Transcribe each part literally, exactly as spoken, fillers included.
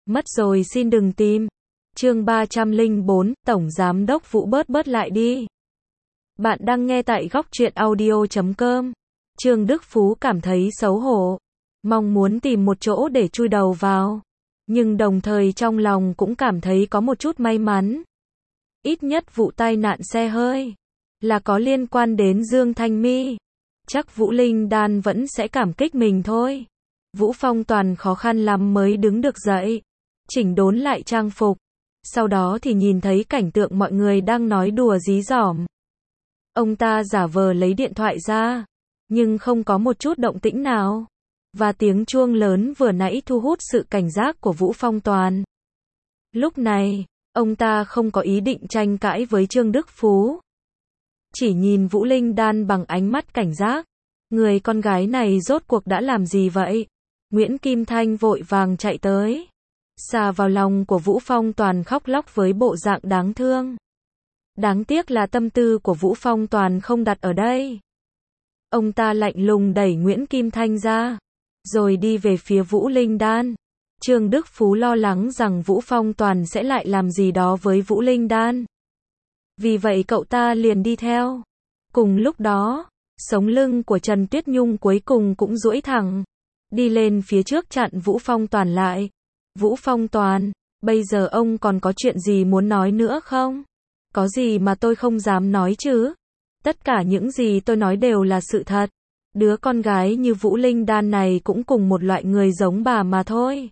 Mất rồi xin đừng tìm. Chương ba trăm lẻ bốn, Tổng Giám đốc Vũ bớt bớt lại đi. Bạn đang nghe tại góc truyện audio chấm com. Trương Đức Phú cảm thấy xấu hổ, mong muốn tìm một chỗ để chui đầu vào, nhưng đồng thời trong lòng cũng cảm thấy có một chút may mắn. Ít nhất vụ tai nạn xe hơi là có liên quan đến Dương Thanh My. Chắc Vũ Linh Đan vẫn sẽ cảm kích mình thôi. Vũ Phong Toàn khó khăn lắm mới đứng được dậy, chỉnh đốn lại trang phục. Sau đó thì nhìn thấy cảnh tượng mọi người đang nói đùa dí dỏm. Ông ta giả vờ lấy điện thoại ra, nhưng không có một chút động tĩnh nào. Và tiếng chuông lớn vừa nãy thu hút sự cảnh giác của Vũ Phong Toàn. Lúc này, ông ta không có ý định tranh cãi với Trương Đức Phú. Chỉ nhìn Vũ Linh Đan bằng ánh mắt cảnh giác. Người con gái này rốt cuộc đã làm gì vậy? Nguyễn Kim Thanh vội vàng chạy tới, xà vào lòng của Vũ Phong Toàn khóc lóc với bộ dạng đáng thương. Đáng tiếc là tâm tư của Vũ Phong Toàn không đặt ở đây. Ông ta lạnh lùng đẩy Nguyễn Kim Thanh ra, rồi đi về phía Vũ Linh Đan. Trương Đức Phú lo lắng rằng Vũ Phong Toàn sẽ lại làm gì đó với Vũ Linh Đan. Vì vậy cậu ta liền đi theo. Cùng lúc đó, sống lưng của Trần Tuyết Nhung cuối cùng cũng duỗi thẳng, đi lên phía trước chặn Vũ Phong Toàn lại. Vũ Phong Toàn, bây giờ ông còn có chuyện gì muốn nói nữa không? Có gì mà tôi không dám nói chứ? Tất cả những gì tôi nói đều là sự thật. Đứa con gái như Vũ Linh Đan này cũng cùng một loại người giống bà mà thôi.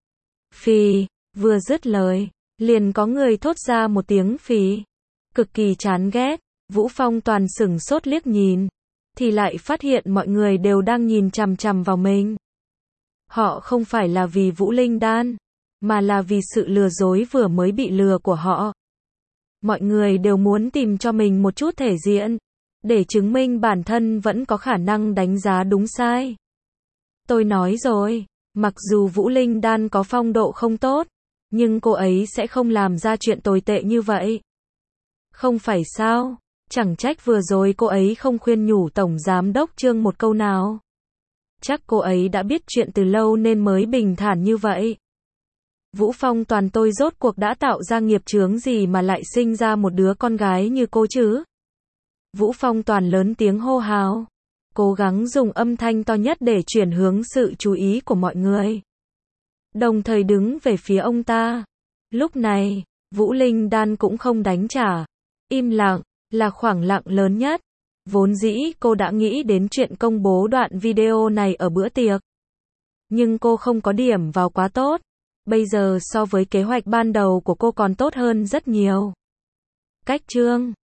Phì, vừa dứt lời, liền có người thốt ra một tiếng phì. Cực kỳ chán ghét, Vũ Phong Toàn sửng sốt liếc nhìn, thì lại phát hiện mọi người đều đang nhìn chằm chằm vào mình. Họ không phải là vì Vũ Linh Đan, mà là vì sự lừa dối vừa mới bị lừa của họ. Mọi người đều muốn tìm cho mình một chút thể diện, để chứng minh bản thân vẫn có khả năng đánh giá đúng sai. Tôi nói rồi, mặc dù Vũ Linh Đan có phong độ không tốt, nhưng cô ấy sẽ không làm ra chuyện tồi tệ như vậy. Không phải sao? Chẳng trách vừa rồi cô ấy không khuyên nhủ Tổng Giám đốc Trương một câu nào. Chắc cô ấy đã biết chuyện từ lâu nên mới bình thản như vậy. Vũ Phong Toàn, tôi rốt cuộc đã tạo ra nghiệp chướng gì mà lại sinh ra một đứa con gái như cô chứ? Vũ Phong Toàn lớn tiếng hô hào, cố gắng dùng âm thanh to nhất để chuyển hướng sự chú ý của mọi người, đồng thời đứng về phía ông ta. Lúc này, Vũ Linh Đan cũng không đánh trả, im lặng là khoảng lặng lớn nhất. Vốn dĩ cô đã nghĩ đến chuyện công bố đoạn video này ở bữa tiệc, nhưng cô không có điểm vào quá tốt. Bây giờ so với kế hoạch ban đầu của cô còn tốt hơn rất nhiều. Cách Trương